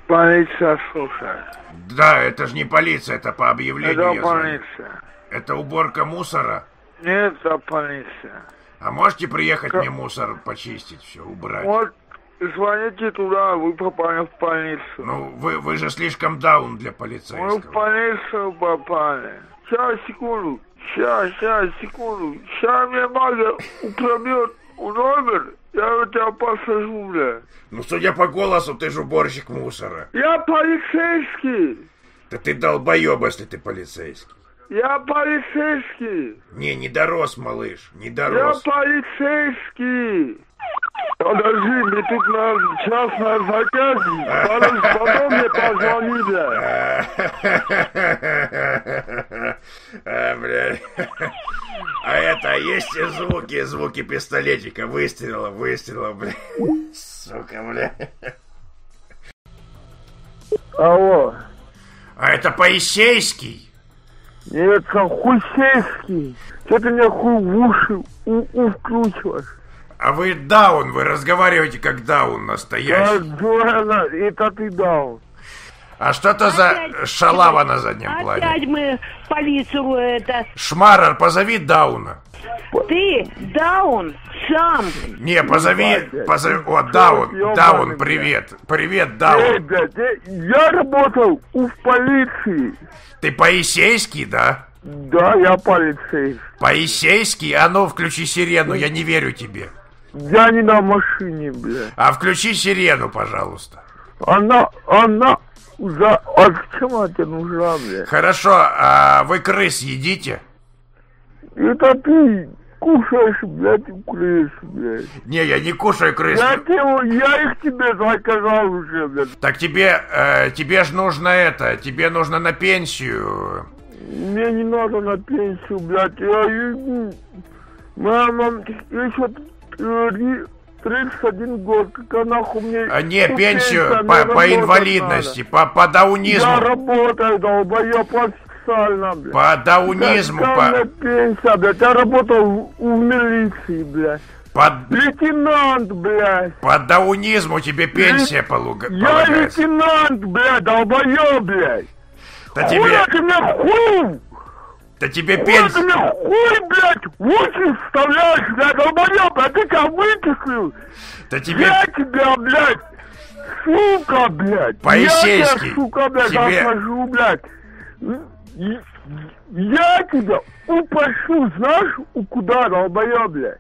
Полиция слушает. Да, это же не полиция, это по объявлению. Это я звоню. полиция. Это уборка мусора. Нет, это полиция. А можете приехать мне мусор почистить, все, убрать? Вот, звоните туда, вы попали в полицию. Ну, вы же слишком даун для Мы полицейского. в полицию попали. Сейчас, секунду. Сейчас, секунду. Сейчас мне мага упрямет у номер, я тебя посажу, бля. Ну, судя по голосу, ты же уборщик мусора. Я полицейский. Да ты долбоеб, если ты полицейский. Я полицейский. Не дорос, малыш, не Я дорос. полицейский. Подожди, мне тут час на заказе. Потом мне позвони, бля. Блядь. А это, есть звуки пистолетика, выстрела, блядь. Сука, блядь. Алло. А это Поисейский? Нет, Хусейский. Что ты мне хуй в уши вкручиваешь? А вы даун, вы разговариваете как даун настоящий. Да, это ты дал. А что это за шалава на заднем плане? Опять мы в полицию это... Шмарер, позови дауна. Ты, Даун, сам. Не, позови. О, Даун, привет. Привет, Даун. Я работал в полиции. Ты Поисейский, да? Да, я полицейский. Поисейский? А ну, включи сирену, я не верю тебе. Я не на машине, бля. А включи сирену, пожалуйста. Она... А зачем она тебе нужна, бля? Хорошо, а вы крыс едите? Это ты кушаешь, блядь, крыс, блядь. Не, я не кушаю крыс. Я их тебе заказал уже, блядь. Так тебе ж нужно тебе нужно на пенсию. Мне не надо на пенсию, блядь. Мама, еще 31 год, как нахуй мне... Не, пенсию по инвалидности, по даунизму. Я работаю, долбоёб, официально, блядь. По даунизму, по... пенсия, блядь, я работал в милиции, блядь. Лейтенант, блядь. По даунизму тебе пенсия полагается. Я лейтенант, блядь, долбоёб, блядь. Да тебе... Хуя ты мне хуй! Да тебе пенсия... Хуя ты мне хуй, блядь, в уши вставляешь, блядь, долбоёб, а ты тебя вытеснил. Да тебе... Я тебя, блядь, сука, блядь. Поисейский. Я тебя, сука, блядь, захожу, блядь. Я тебя упашу, знаешь, куда, долбоёб, блядь.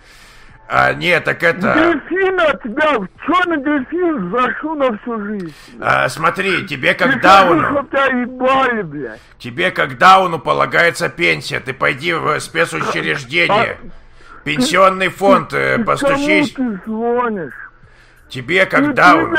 Нет, так это... Дельфин от тебя, черный дельфин зашу на всю жизнь. Смотри, тебе как дауну... Ебали, блядь. Тебе как дауну полагается пенсия. Ты пойди в спецучреждение. Пенсионный фонд, постучись. Кому ты звонишь? Тебе как дауну.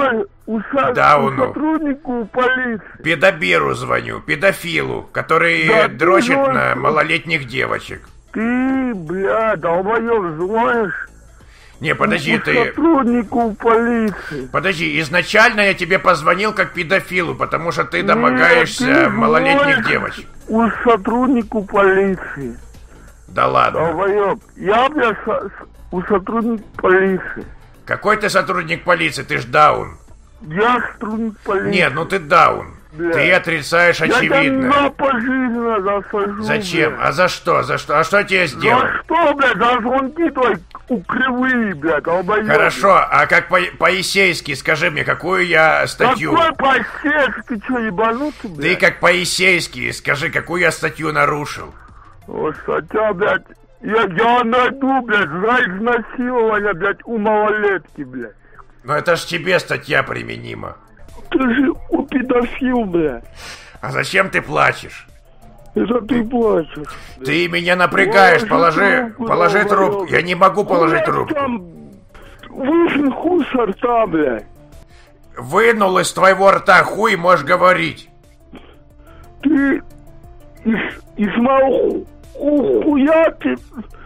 Дауну. Сотруднику полиции. Педобиру звоню, педофилу, который дрочит на малолетних девочек. Ты, бля, долбоёб, звонишь? Не, подожди, ты... Сотруднику полиции. Подожди, изначально я тебе позвонил как педофилу, потому что ты домогаешься малолетних девочек. У сотруднику полиции. Да ладно. Долбоёб, я, бля, у сотрудника полиции. Какой ты сотрудник полиции? Ты ж даун. Я сотрудник полиции. Нет, ну ты даун. Бля. Ты отрицаешь очевидное. Я тебя пожизненно засажу. Зачем? Бля. А за что? За что? А что я тебе сделал? За что, блядь? За звонки твои кривые, блядь, долбоёб. Хорошо, а как Поисейский, скажи мне, какую я статью... Какой Поисейский? Ты что, ебанутый, блядь? Ты как Поисейский, скажи, какую я статью нарушил? О, статья, блядь, я найду, блядь, за изнасилование, блядь, у малолетки, блядь. Но это ж тебе статья применима. Ты же педофил, блядь. А зачем ты плачешь? Это ты плачешь. Ты меня напрягаешь, положи трубку. Я не могу положить трубку. Вышел хуй со рта, блядь. Вынул из твоего рта хуй, можешь говорить. Ты из моего хуя ты,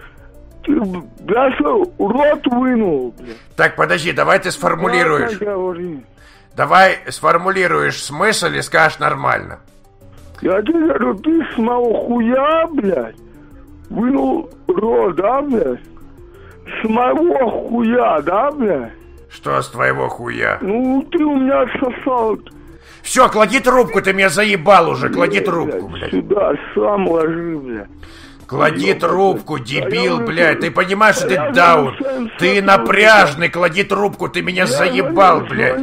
блядь, рот вынул, блядь. Так, подожди, давай ты сформулируешь. Давай сформулируешь смысл и скажешь нормально. Я тебе говорю, ты с моего хуя, блядь, вынул рот, да, блядь? С моего хуя, да, блядь? Что с твоего хуя? Ну, ты у меня отсосал. Все, клади трубку, ты меня заебал уже, клади трубку, блядь. Сюда, сам ложи, блядь. Клади трубку, дебил, блядь. Ты понимаешь, что ты даун? Ты напряжный, клади трубку, ты меня заебал, блядь.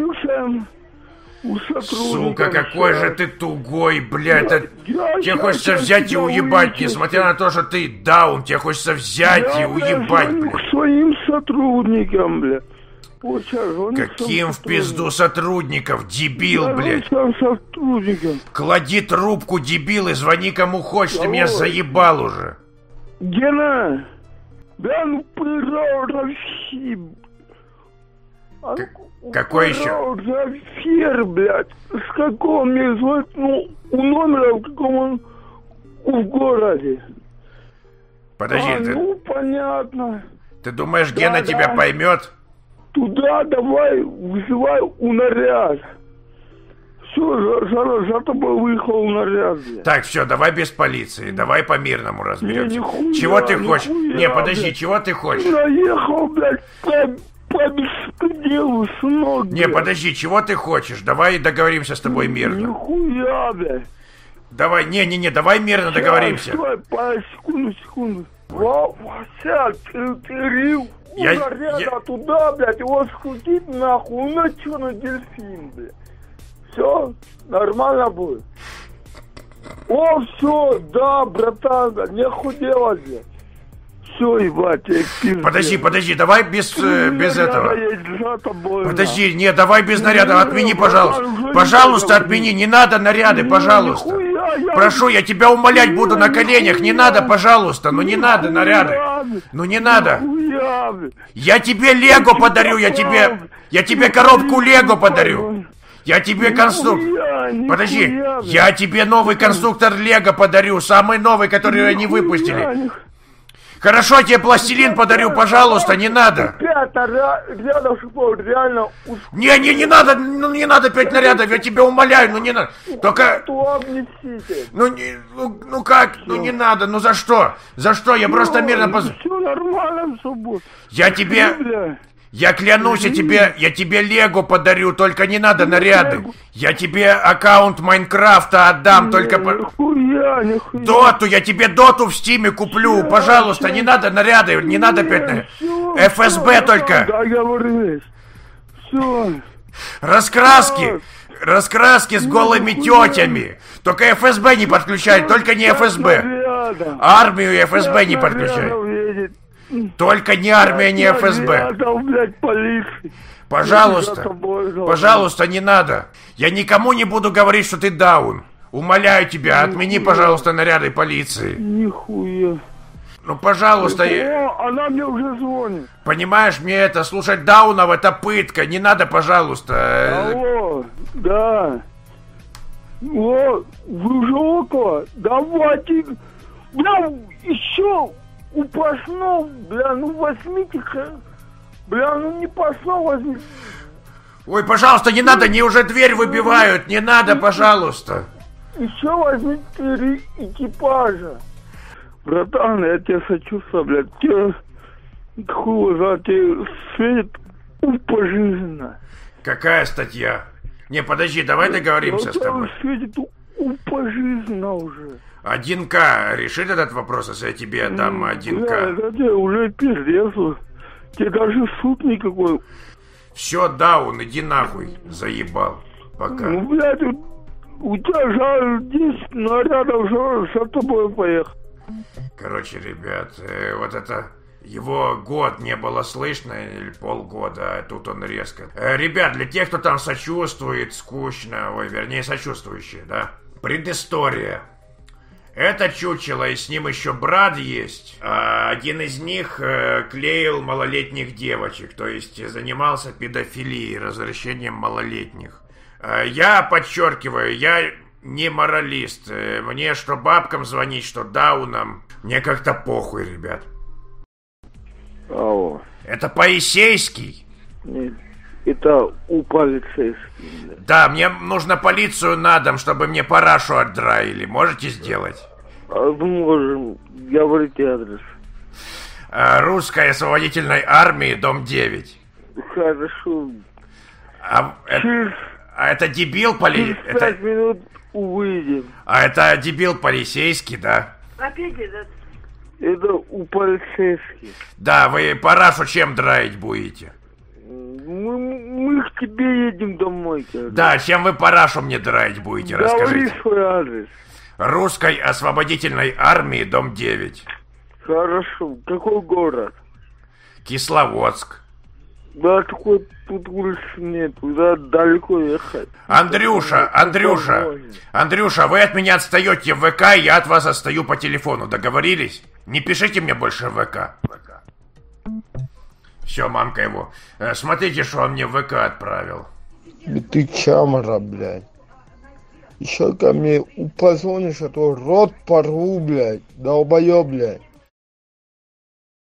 Сука, какой же ты тугой, блядь. Тебе хочется взять и уебать, несмотря на то, что ты даун. Тебе хочется взять и уебать, блядь. К своим сотрудникам, блядь. Каким в пизду сотрудников, дебил, блядь? Сотрудникам. Клади трубку, дебил, и звони кому хочешь, ты меня заебал уже. Гена, да ну пирожки. Какой еще? Зафир, блядь. С какого мне звать? Ну, у номера, в каком он в городе. Подожди, ты... Ну, понятно. Ты думаешь, Гена тебя поймет? Туда давай, вызывай у наряд. Все, за тобой выехал наряд. Так, все, давай без полиции, давай по-мирному разберемся. Нихуя, чего ты хочешь? Нихуя, не, подожди, блядь. Чего ты хочешь? Наехал, блядь, по беспределу, сынок, Не, подожди, чего ты хочешь? Давай договоримся с тобой мирно. Нихуя, блядь. Давай, не, давай мирно договоримся. Стой, секунду. Вася, ты рил. Наряда туда, блядь, его скрутить нахуй, на черный дельфин, блядь. Все, нормально будет. О, все, да, братан, блядь, не худела, блядь. Все, ебать, я пиздец. Подожди, давай без этого. Подожди, не, давай без наряда, отмени, пожалуйста. Пожалуйста, отмени, не надо наряды, пожалуйста. Прошу, я тебя умолять буду на коленях, не надо, пожалуйста, ну не надо наряды. Ну не надо. Я тебе Лего подарю, я тебе коробку Лего подарю. Я тебе конструктор... Подожди, я тебе новый конструктор Лего подарю, самый новый, который они выпустили. Хорошо, я тебе пластилин подарю, пожалуйста, не надо. Не надо, не надо 5 нарядов, я тебя умоляю, ну не надо. Только... Ну как, ну не надо, ну за что? За что? Я просто мирно Все нормально, суббота. Я клянусь, я тебе Лего подарю, только не надо наряды. Я тебе аккаунт Майнкрафта отдам, только... Нихуя. Доту, я тебе доту в Стиме куплю, пожалуйста, не надо наряды, не надо 5 нарядов. ФСБ только. Договорились. Все. Ракраски с голыми тетями. Только ФСБ не подключай, только не ФСБ. Армию и ФСБ не подключай. Только не армия, не ФСБ. Пожалуйста, не надо. Я никому не буду говорить, что ты даун. Умоляю тебя, отмени, пожалуйста, наряды полиции. Нихуя. Ну, пожалуйста. Она мне уже звонит. Понимаешь, мне это слушать даунов это пытка. Не надо, пожалуйста. Алло, да. О, вы уже около? Давайте. Бля, еще упасно, бля, ну возьмите-ка. Бля, ну не пошло, возьмите. Ой, пожалуйста, не надо, они уже дверь выбивают. Не надо, пожалуйста. Еще возьмите 4 экипажа. Братан, я тебе сочувствую, блядь. Тебе хуй за тебе светит пожизненно. Какая статья? Не, подожди, давай договоримся с тобой. Светит пожизненно уже. 1К решит этот вопрос, если я тебе отдам 1К? Да, это уже пиздец. Тебе даже суд никакой. Все, даун, иди нахуй, заебал. Пока. Ну, блядь, у тебя же 10 нарядов за тобой поехал. Короче, ребят, вот это... Его год не было слышно, или полгода, а тут он резко. Ребят, для тех, кто там сочувствует, скучно, вернее, сочувствующие, да? Предыстория. Это чучело, и с ним еще брат есть. Один из них клеил малолетних девочек, то есть занимался педофилией, развращением малолетних. Я подчеркиваю, я не моралист. Мне что бабкам звонить, что даунам, мне как-то похуй, ребят. Алло. Это Поисейский? Нет, это у полицейских. Да, мне нужно полицию на дом, чтобы мне парашу отдраили. Можете сделать? Можем. Говорите адрес. Русской освободительной армии, дом 9. Хорошо. А это дебил Через 5 минут выйдем. А это дебил полицейский, да? Опять этот. Это у полицейских. Да, вы парашу чем драить будете? Мы к тебе едем домой, короче. Да, чем вы парашу мне драить будете, расскажите. Говори свой адрес. Русской освободительной армии, дом 9. Хорошо. Какой город? Кисловодск. Да, такой тут улиц нет, туда далеко ехать. Андрюша, вы от меня отстаете в ВК, я от вас отстаю по телефону. Договорились? Не пишите мне больше в ВК. Все, мамка его. Смотрите, что он мне в ВК отправил. Ты чамара, блядь. Еще ко мне позвонишь, а то рот порву, блядь. Долбоёб, блядь.